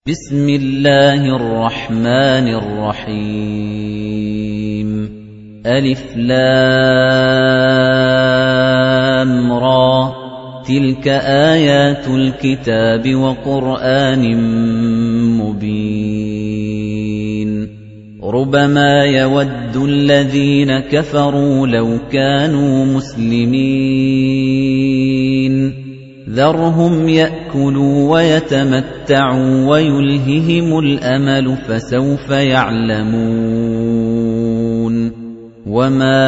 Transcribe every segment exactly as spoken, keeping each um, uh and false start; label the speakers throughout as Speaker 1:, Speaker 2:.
Speaker 1: بسم الله الرحمن الرحيم ألف لام را تلك آيات الكتاب وقرآن مبين ربما يود الذين كفروا لو كانوا مسلمين ذرهم يأكلوا ويتمتعوا ويلههم الأمل فسوف يعلمون وما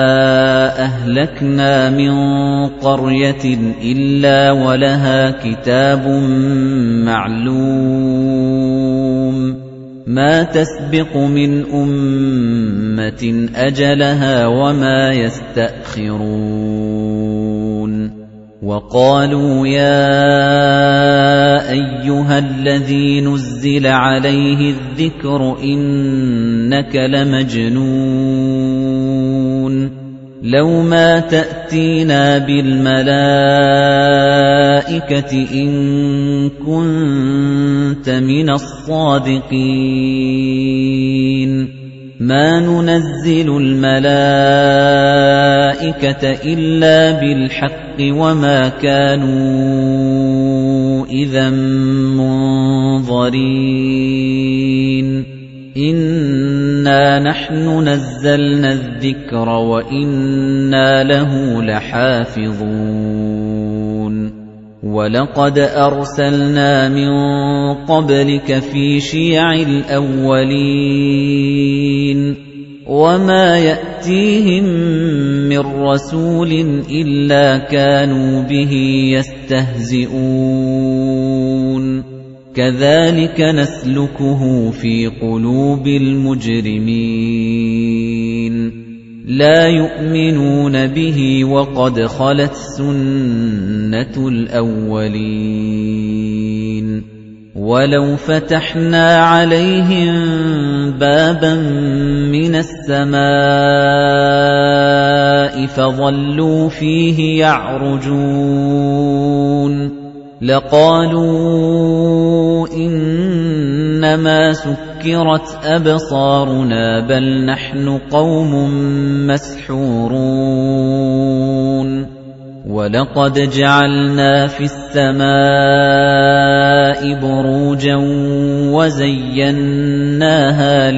Speaker 1: أهلكنا من قرية إلا ولها كتاب معلوم ما تسبق من أمة أجلها وما يستأخرون وقالوا يا أيها الذي نزل عليه الذكر إنك لمجنون لو ما تأتينا بالملائكة إن كنت من الصادقين ما ننزل الملائكة إلا بالحق وما كانوا إذا منظرين إنا نحن نزلنا الذكر وإنا له لحافظون وَلَقَدْ أَرْسَلْنَا مِن قَبْلِكَ فِي شِيَعِ الْأَوَّلِينَ وَمَا يَأْتِيهِم مِّن رَّسُولٍ إِلَّا كَانُوا بِهِ يَسْتَهْزِئُونَ كَذَلِكَ نَسْلُكُهُ فِي قُلُوبِ الْمُجْرِمِينَ لا يؤمنون به وقد خلت سنة الأولين ولو فتحنا عليهم بابا من السماء فظلوا فيه يعرجون لقالوا إنما سكرت أبصارنا بل نحن قوم مسحورون ولقد جعلنا في السماء بروجا وزيناها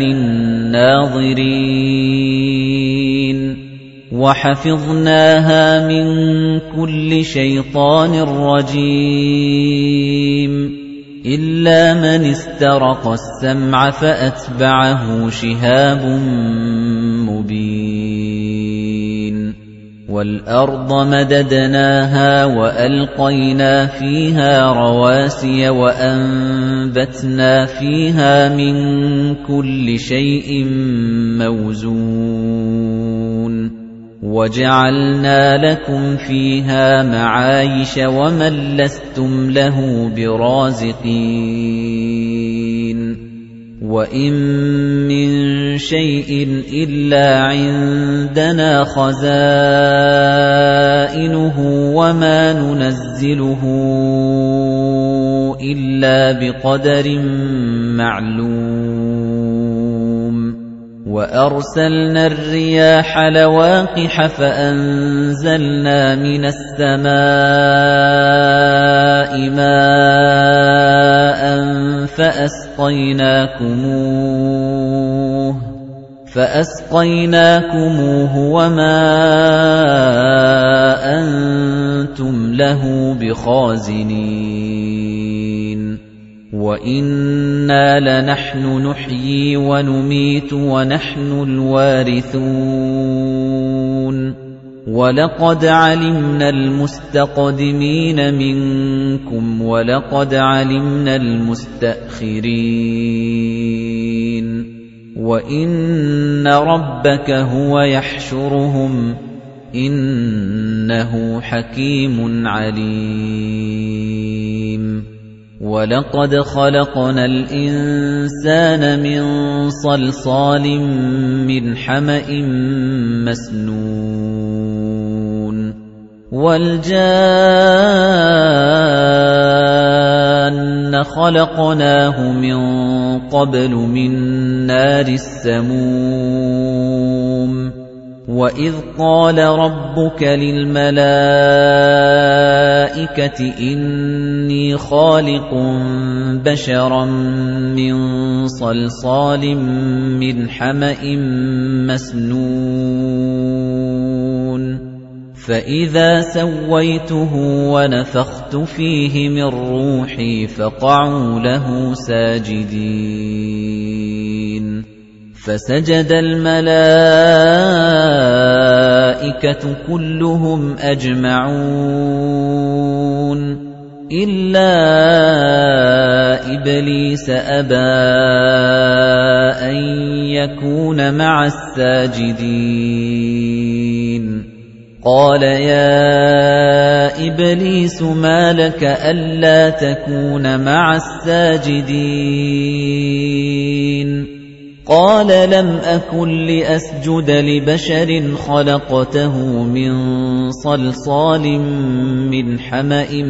Speaker 1: للناظرين وحفظناها من كل شيطان رجيم إلا من استرق السمع فأتبعه شهاب مبين والأرض مددناها وألقينا فيها رواسي وأنبتنا فيها من كل شيء موزون وَجَعَلْنَا لَكُمْ فِيهَا مَعَايِشَ وَمَن لَّسْتُمْ لَهُ بِرَازِقِينَ وَإِن مِّن شَيْءٍ إِلَّا عِندَنَا خَزَائِنُهُ وَمَا نُنَزِّلُهُ إِلَّا بِقَدَرٍ مَّعْلُومٍ وَأَرْسَلْنَا الرِّيَاحَ لَوَاقِحَ فَأَنزَلْنَا مِنَ السَّمَاءِ مَاءً فَأَسْقَيْنَاكُمُوهُ فَأَسْقَيْنَاكُمُوهُ وَمَا أَنتُمْ لَهُ بِخَازِنِينَ وَإِنَّا لَنَحْنُ نُحْيِي وَنُمِيتُ وَنَحْنُ الْوَارِثُونَ وَلَقَدْ عَلِمْنَا الْمُسْتَقْدِمِينَ مِنكُمْ وَلَقَدْ عَلِمْنَا الْمُسْتَأْخِرِينَ وَإِنَّ رَبَّكَ هُوَ يَحْشُرُهُمْ إِنَّهُ حَكِيمٌ عَلِيمٌ وَلَقَدْ خَلَقْنَا الْإِنسَانَ مِنْ صَلْصَالٍ مِنْ حَمَإٍ مَسْنُونٍ وَالْجَانَّ خَلَقْنَاهُ مِن قَبْلُ مِن نَّارِ السَّمُومِ وَإِذْ قَالَ رَبُّكَ لِلْمَلَائِكَةِ إِنِّي خَالِقٌ بَشَرًا مِّن صَلْصَالٍ مِّنْ حَمَإٍ مَّسْنُونٍ فَإِذَا سَوَّيْتُهُ وَنَفَخْتُ فِيهِ مِن رُّوحِي فَقَعُوا لَهُ سَاجِدِينَ فَسَجَدَ الْمَلَائِكَةُ كُلُّهُمْ أَجْمَعُونَ إِلَّا إِبْلِيسَ أَبَىٰ أَن يَكُونَ مَعَ السَّاجِدِينَ قَالَ يَا إِبْلِيسُ مَا لَكَ أَلَّا تَكُونَ مَعَ السَّاجِدِينَ قَالَ لَمْ أَكُن لِّأَسْجُدَ لِبَشَرٍ خَلَقْتَهُ مِن صَلْصَالٍ مِّنْ حَمَإٍ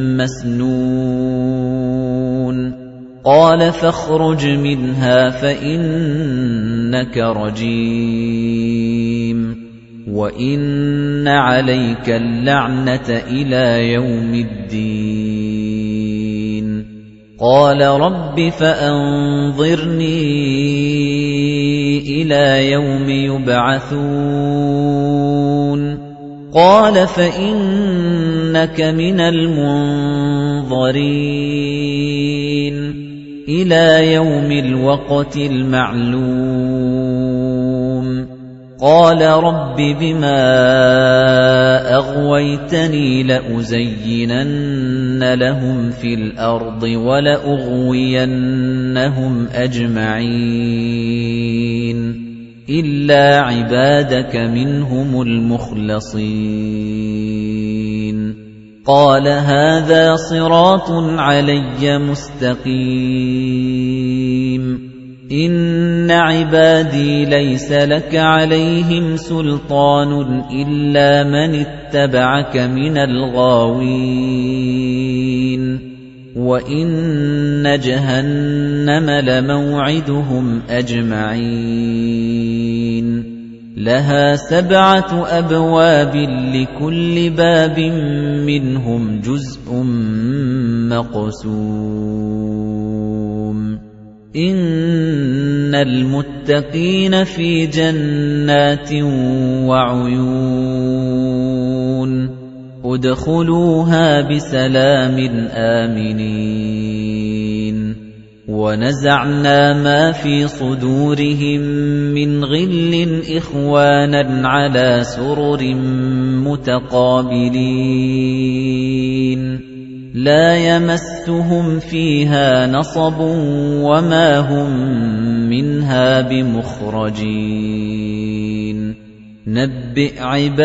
Speaker 1: مَّسْنُونٍ قَالَ فَاخْرُجْ مِنْهَا فَإِنَّكَ رَجِيمٌ وَإِنَّ عَلَيْكَ اللَّعْنَةَ إِلَى يَوْمِ الدِّينِ قَالَ رَبِّ فَأَنظِرْنِي إِلَى يَوْمِ يُبْعَثُونَ قَالَ فَإِنَّكَ مِنَ الْمُنظَرِينَ إِلَى يَوْمِ الْوَقْتِ الْمَعْلُومِ قَالَ رَبِّ بِمَا أَغْوَيْتَنِي لَأُزَيِّنَنَّ لَهُمْ فِي الْأَرْضِ وَلَأُغْوِيَنَّهُمْ أَجْمَعِينَ إِلَّا عِبَادَكَ مِنْهُمُ الْمُخْلَصِينَ قَالَ هَذَا صِرَاطٌ عَلَيَّ مُسْتَقِيمٌ إِنَّ عِبَادِي لَيْسَ لَكَ عَلَيْهِمْ سُلْطَانٌ إِلَّا مَنِ اتَّبَعَكَ مِنَ الْغَاوِينَ وَإِنَّ جَهَنَّمَ لَمَوْعِدُهُمْ أَجْمَعِينَ لَهَا سَبْعَةُ أَبْوَابٍ لِكُلِّ بَابٍ مِنْهُمْ جُزْءٌ مَقْسُومٌ إِنَّ الْمُتَّقِينَ فِي جَنَّاتٍ وَعُيُونٍ ادْخُلُوهَا بِسَلَامٍ آمِنِينَ وَنَزَعْنَا مَا فِي صُدُورِهِم مِّنْ غِلٍّ إِخْوَانًا عَلَى سُرُرٍ مُتَقَابِلِينَ لَا يَمَسُّهُمْ فِيهَا نَصَبٌ وَمَا هُمْ مِنْهَا بِمُخْرَجِينَ نَبِّئْ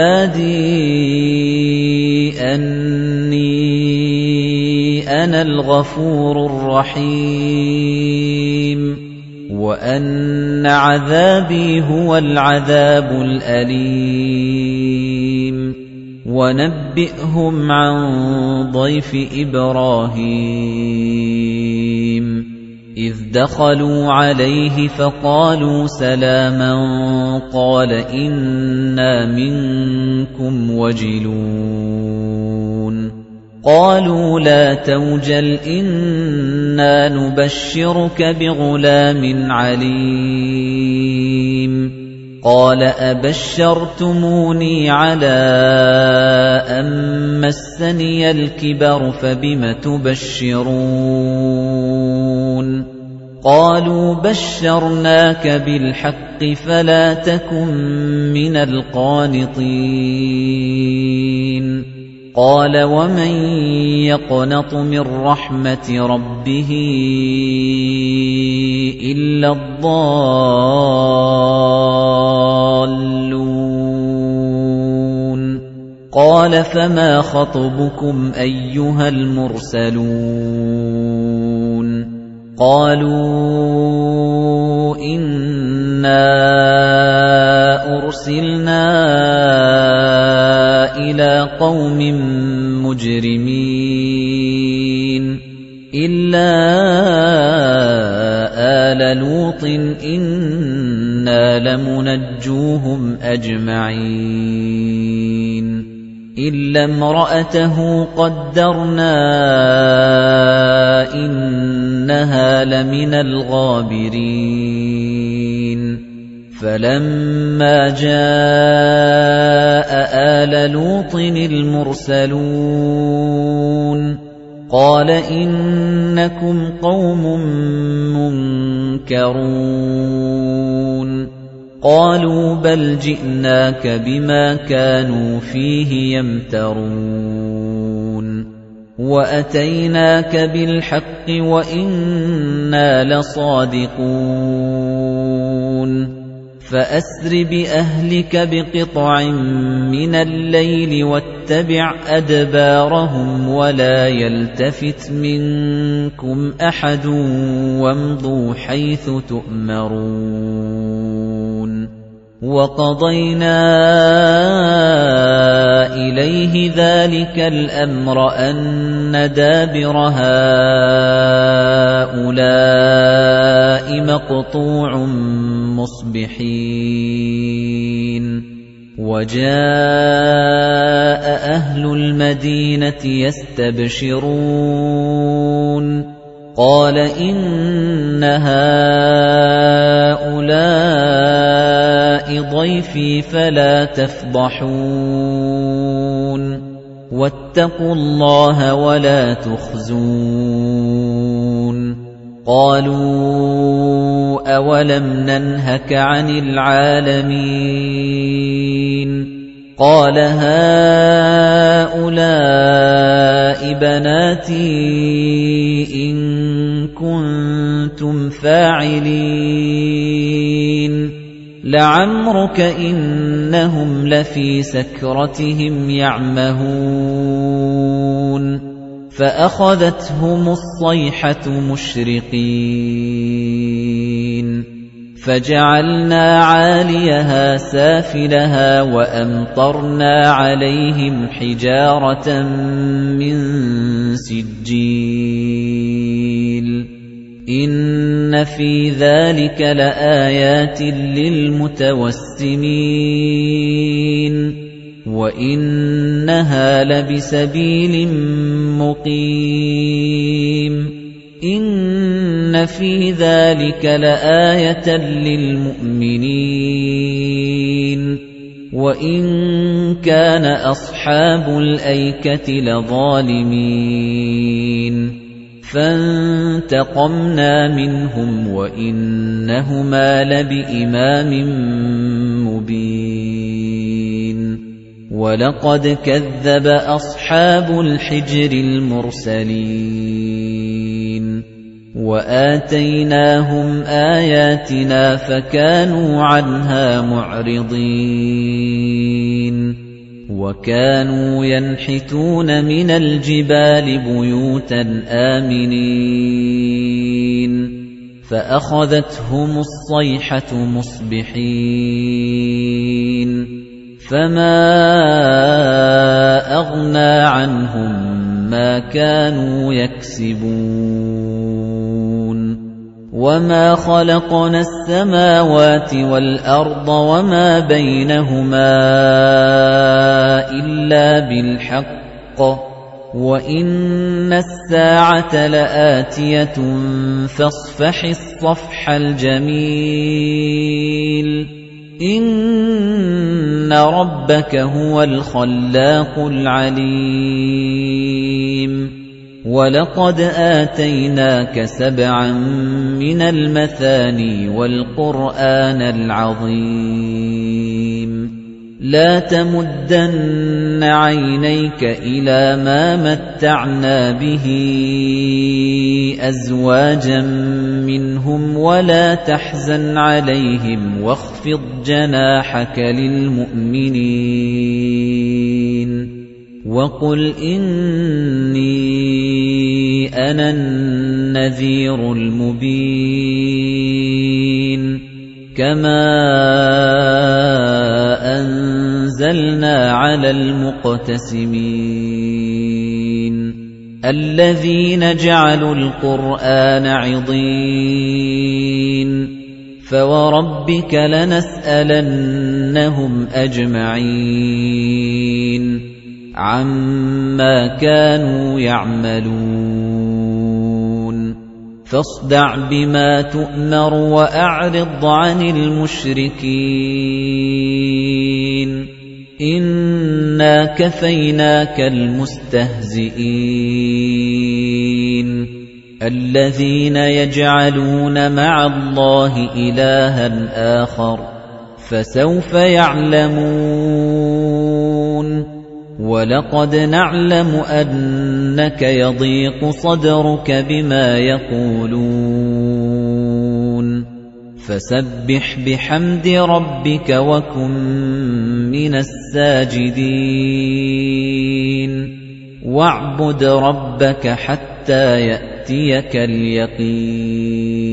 Speaker 1: عِبَادِي أَنِّي أَنَا الْغَفُورُ الرَّحِيمُ وَأَنَّ عَذَابِي هُوَ الْعَذَابُ الْأَلِيمُ وَنَبِّئْهُمْ عَن ضَيْفِ إِبْرَاهِيمَ إِذْ دَخَلُوا عَلَيْهِ فَقَالُوا سَلَامًا قَالَ إِنَّا مِنكُمْ وَجِلُونَ قَالُوا لَا تَوْجَلْ إِنَّا نُبَشِّرُكَ بِغُلَامٍ عَلِيمٍ قَالَ أَبَشَّرْتُمُونِي عَلَىٰ أَن مَّسَّنِيَ الْكِبَرُ فَبِمَ تُبَشِّرُونَ قَالُوا بَشَّرْنَاكَ بِالْحَقِّ فَلَا تَكُن مِّنَ الْقَانِطِينَ قَالَ وَمَن يَقْنَطُ مِن رَّحْمَةِ رَبِّهِ إِلَّا الضَّالُّونَ قَالَ فَمَا خَطْبُكُمْ أَيُّهَا الْمُرْسَلُونَ قَالُوا إِنَّا أُرْسِلْنَا إِلَىٰ قَوْمٍ لُوطٍ إِنَّا لَمُنَجُّوهُمْ أَجْمَعِينَ إِلَّا امْرَأَتَهُ قَدَّرْنَا إِنَّهَا لَمِنَ الْغَابِرِينَ فَلَمَّا جَاءَ آلَ لُوطٍ الْمُرْسَلُونَ قَالَ إِنَّكُمْ قَوْمٌ مُنكَرُونَ قَالُوا بَلْ جِئْنَاكَ بِمَا كَانُوا فِيهِ يَمْتَرُونَ وَأَتَيْنَاكَ بِالْحَقِّ وَإِنَّا لَصَادِقُونَ فَأَسْرِ بِأَهْلِكَ بِقِطْعٍ مِنَ اللَّيْلِ وَاتَّبِعْ أَدْبَارَهُمْ وَلَا يَلْتَفِتْ مِنكُمْ أَحَدٌ وَامْضُوا حَيْثُ تُؤْمَرُونَ وَقَضَيْنَا إِلَيْهِ ذَلِكَ الْأَمْرَ أَنَّ دَابِرَ هَٰؤُلَاءِ مَقْطُوعٌ مُصْبِحِينَ وَجَاءَ أَهْلُ الْمَدِينَةِ يَسْتَبْشِرُونَ قَالَ إِنَّ هَٰؤُلَاءِ ضَيْفِي فَلَا تَفْضَحُونِ وَاتَّقُوا اللَّهَ وَلَا تُخْزُونِ قَالُوا أَوَلَمْ نَنْهَكَ عَنِ الْعَالَمِينَ قَالَ هَٰؤُلَاءِ بَنَاتِي إِن كُنتُمْ فَاعِلِينَ لَعَمْرُكَ إِنَّهُمْ لَفِي سَكْرَتِهِمْ يَعْمَهُونَ فَأَخَذَتْهُمُ الصَّيْحَةُ مُشْرِقِينَ فَجَعَلْنَا عَالِيَهَا سَافِلَهَا وَأَمْطَرْنَا عَلَيْهِمْ حِجَارَةً مِّن سِجِّيلٍ إِنَّ فِي ذَلِكَ لَآيَاتٍ لِّلْمُتَوَسِّمِينَ وَإِنَّهَا لَبِسَبِيلٍ مُّقِيمٍ إِنَّ فِي ذَلِكَ لَآيَةً لِّلْمُؤْمِنِينَ وَإِن كَانَ أَصْحَابُ الْأَيْكَةِ لَظَالِمِينَ فَانتَقَمْنَا مِنْهُمْ وَإِنَّهُمَا لَبِإِمَامٍ مُّبِينٍ وَلَقَدْ كَذَّبَ أَصْحَابُ الْحِجْرِ الْمُرْسَلِينَ وَآتَيْنَاهُمْ آيَاتِنَا فَكَانُوا عَنْهَا مُعْرِضِينَ وَكَانُوا يَنْحِتُونَ مِنَ الْجِبَالِ بُيُوتًا آمِنِينَ فَأَخَذَتْهُمُ الصَّيْحَةُ مُصْبِحِينَ فَمَا أَغْنَىٰ عَنْهُم مَّا كَانُوا يَكْسِبُونَ وَمَا خَلَقْنَا السَّمَاوَاتِ وَالْأَرْضَ وَمَا بَيْنَهُمَا إِلَّا بِالْحَقِّ وَإِنَّ السَّاعَةَ لَآتِيَةٌ فَاصْفَحِ الصَّفْحَ الْجَمِيلَ إِنَّ رَبَّكَ هُوَ الْخَلَّاقُ الْعَلِيمُ وَلَقَدْ آتَيْنَاكَ سَبْعًا مِنَ الْمَثَانِي وَالْقُرْآنَ الْعَظِيمَ لَا تَمُدَّنَّ عَيْنَيْكَ إِلَى مَا مَتَّعْنَا بِهِ أَزْوَاجًا مِنْهُمْ وَلَا تَحْزَنْ عَلَيْهِمْ وَاخْفِضْ جَنَاحَكَ لِلْمُؤْمِنِينَ وَقُلْ إِنِّي أَنَا النَّذِيرُ الْمُبِينُ كَمَا أَنزَلْنَا عَلَى الْمُقْتَسِمِينَ الَّذِينَ جَعَلُوا الْقُرْآنَ عِضِينَ فَوَرَبِّكَ لَنَسْأَلَنَّهُمْ أَجْمَعِينَ عَمَّا كَانُوا يَعْمَلُونَ فَاصْدَعْ بِمَا تُؤْمَرُ وَأَعْرِضْ عَنِ الْمُشْرِكِينَ إِنَّا كَفَيْنَاكَ الْمُسْتَهْزِئِينَ الَّذِينَ يَجْعَلُونَ مَعَ اللَّهِ إِلَٰهًا آخَرَ فَسَوْفَ يَعْلَمُونَ وَلَقَدْ نَعْلَمُ أَنَّكَ يَضِيقُ صَدْرُكَ بِمَا يَقُولُونَ فَسَبِّحْ بِحَمْدِ رَبِّكَ وَكُن مِّنَ السَّاجِدِينَ وَاعْبُدْ رَبَّكَ حَتَّىٰ يَأْتِيَكَ الْيَقِينُ